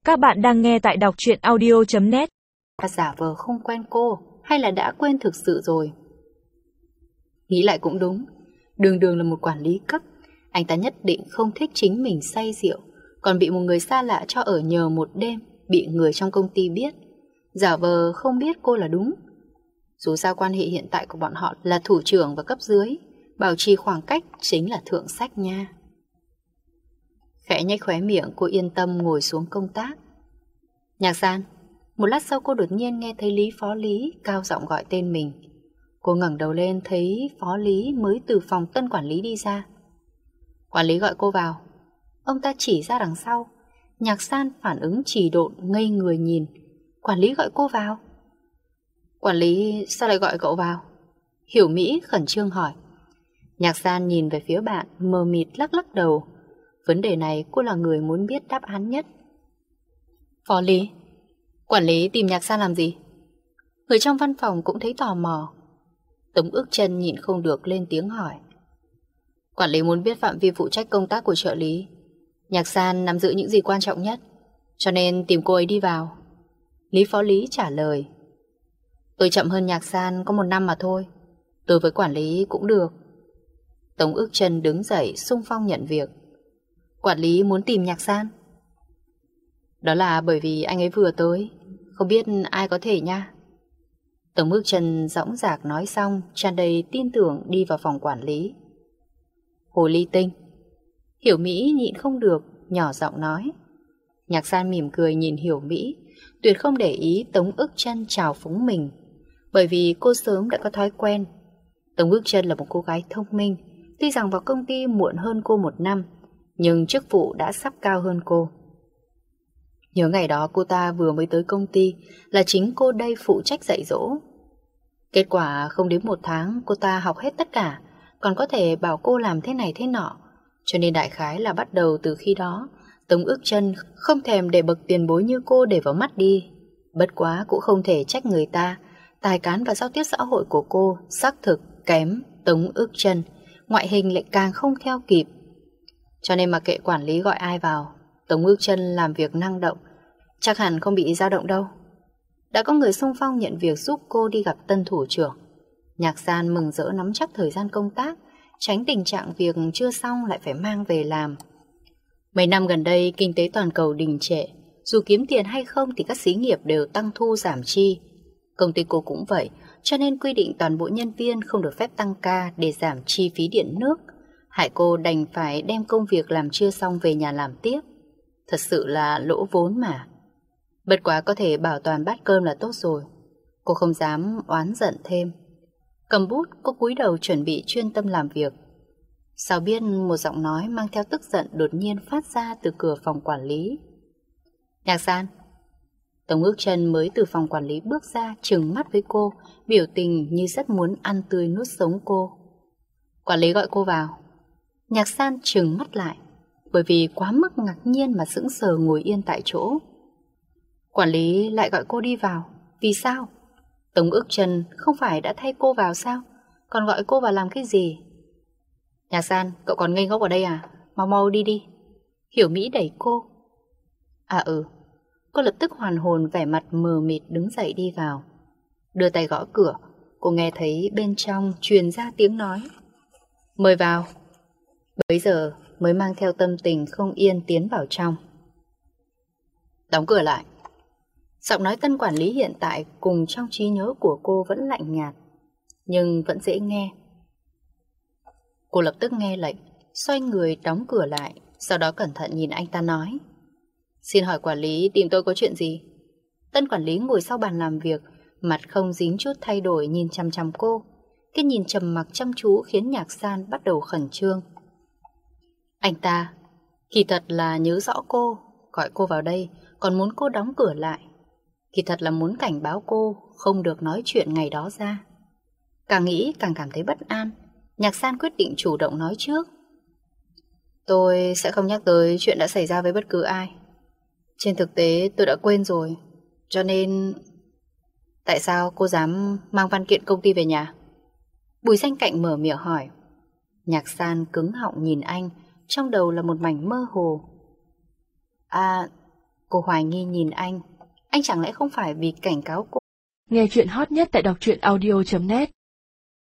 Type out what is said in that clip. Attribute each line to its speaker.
Speaker 1: Các bạn đang nghe tại đọc truyện audio.net.
Speaker 2: Giả vờ không quen cô hay là đã quên thực sự rồi? Nghĩ lại cũng đúng, đường đường là một quản lý cấp, anh ta nhất định không thích chính mình say rượu, còn bị một người xa lạ cho ở nhờ một đêm, bị người trong công ty biết. Giả vờ không biết cô là đúng. Dù sao quan hệ hiện tại của bọn họ là thủ trưởng và cấp dưới, bảo trì khoảng cách chính là thượng sách nha. Khẽ nhếch khóe miệng, cô yên tâm ngồi xuống công tác. Nhạc San. Một lát sau cô đột nhiên nghe thấy Phó Lý cao giọng gọi tên mình. Cô ngẩng đầu lên thấy Phó Lý mới từ phòng tân quản lý đi ra. Quản lý gọi cô vào. Ông ta chỉ ra đằng sau. Nhạc San phản ứng trì độn, ngây người nhìn. Quản lý gọi cô vào. Quản lý sao lại gọi cậu vào? Hiểu Mỹ khẩn trương hỏi. Nhạc San nhìn về phía bạn, mờ mịt lắc lắc đầu. Vấn đề này cô là người muốn biết đáp án nhất. Phó Lý, quản lý tìm Nhạc San làm gì? Người trong văn phòng cũng thấy tò mò. Tống Ước Chân nhịn không được lên tiếng hỏi. Quản lý muốn biết phạm vi phụ trách công tác của trợ lý. Nhạc San nắm giữ những gì quan trọng nhất, cho nên tìm cô ấy đi vào. Phó Lý trả lời. Tôi chậm hơn Nhạc San có 1 năm mà thôi. Đối với quản lý cũng được. Tống Ước Chân đứng dậy xung phong nhận việc. Quản lý muốn tìm Nhạc San. Đó là bởi vì anh ấy vừa tới, không biết ai có thể nha. Tống Ước Chân dõng dạc nói xong, tràn đầy tin tưởng đi vào phòng quản lý. Hồ ly tinh. Hiểu Mỹ nhịn không được, nhỏ giọng nói. Nhạc San mỉm cười nhìn Hiểu Mỹ, tuyệt không để ý Tống Ước Chân trào phúng mình, bởi vì cô sớm đã có thói quen. Tống Ước Chân là một cô gái thông minh, tuy rằng vào công ty muộn hơn cô 1 năm, nhưng chức vụ đã sắp cao hơn cô. Nhớ ngày đó cô ta vừa mới tới công ty là chính cô đây phụ trách dạy dỗ. Kết quả không đến 1 tháng cô ta học hết tất cả, còn có thể bảo cô làm thế này thế nọ. Cho nên đại khái là bắt đầu từ khi đó, Tống Ước Chân không thèm để bậc tiền bối như cô để vào mắt đi. Bất quá cũng không thể trách người ta, tài cán và giao tiếp xã hội của cô xác thực kém Tống Ước Chân, ngoại hình lại càng không theo kịp. Cho nên mà kệ quản lý gọi ai vào, Tống Ước Chân làm việc năng động, chắc hẳn không bị dao động đâu. Đã có người xung phong nhận việc giúp cô đi gặp tân thủ trưởng. Nhạc San mừng rỡ nắm chắc thời gian công tác, tránh tình trạng việc chưa xong lại phải mang về làm. Mấy năm gần đây kinh tế toàn cầu đình trệ, dù kiếm tiền hay không thì các xí nghiệp đều tăng thu giảm chi. Công ty cô cũng vậy, cho nên quy định toàn bộ nhân viên không được phép tăng ca để giảm chi phí điện nước. Hại cô đành phải đem công việc làm chưa xong về nhà làm tiếp. Thật sự là lỗ vốn mà. Bất quá có thể bảo toàn bát cơm là tốt rồi. Cô không dám oán giận thêm. Cầm bút, cô cúi đầu chuẩn bị chuyên tâm làm việc. Sao biết một giọng nói mang theo tức giận đột nhiên phát ra từ cửa phòng quản lý. Nhạc San. Tống Ước Chân mới từ phòng quản lý bước ra, trừng mắt với cô, biểu tình như rất muốn ăn tươi nuốt sống cô. Quản lý gọi cô vào. Nhạc San trừng mắt lại, bởi vì quá mức ngạc nhiên mà sững sờ ngồi yên tại chỗ. Quản lý lại gọi cô đi vào, vì sao? Tống Ước Chân không phải đã thay cô vào sao? Còn gọi cô vào làm cái gì? Nhạc San, cậu còn ngây ngốc ở đây à? Mau mau đi đi. Hiểu Mỹ đẩy cô. À cô lập tức hoàn hồn, vẻ mặt mờ mịt đứng dậy đi vào. Đưa tay gõ cửa, cô nghe thấy bên trong truyền ra tiếng nói. Mời vào. Bấy giờ mới mang theo tâm tình không yên tiến vào trong. Đóng cửa lại. Giọng nói tân quản lý hiện tại cùng trong trí nhớ của cô vẫn lạnh nhạt, nhưng vẫn dễ nghe. Cô lập tức nghe lệnh, xoay người đóng cửa lại, sau đó cẩn thận nhìn anh ta nói. Xin hỏi quản lý tìm tôi có chuyện gì? Tân quản lý ngồi sau bàn làm việc, mặt không dính chút thay đổi nhìn chằm chằm cô. Cái nhìn trầm mặc chăm chú khiến Nhạc San bắt đầu khẩn trương. Anh ta kỳ thật là nhớ rõ cô, gọi cô vào đây, còn muốn cô đóng cửa lại. Kỳ thật là muốn cảnh báo cô không được nói chuyện ngày đó ra. Càng nghĩ càng cảm thấy bất an, Nhạc San quyết định chủ động nói trước. Tôi sẽ không nhắc tới chuyện đã xảy ra với bất cứ ai. Trên thực tế tôi đã quên rồi, cho nên... Tại sao cô dám mang văn kiện công ty về nhà? Bùi Danh Cạnh mở miệng hỏi. Nhạc San cứng họng nhìn anh, trong đầu là một mảnh mơ hồ. À, Cô hoài nghi nhìn anh chẳng lẽ không phải vì cảnh cáo cô?
Speaker 1: Nghe chuyện hot nhất tại đọc truyện audio.net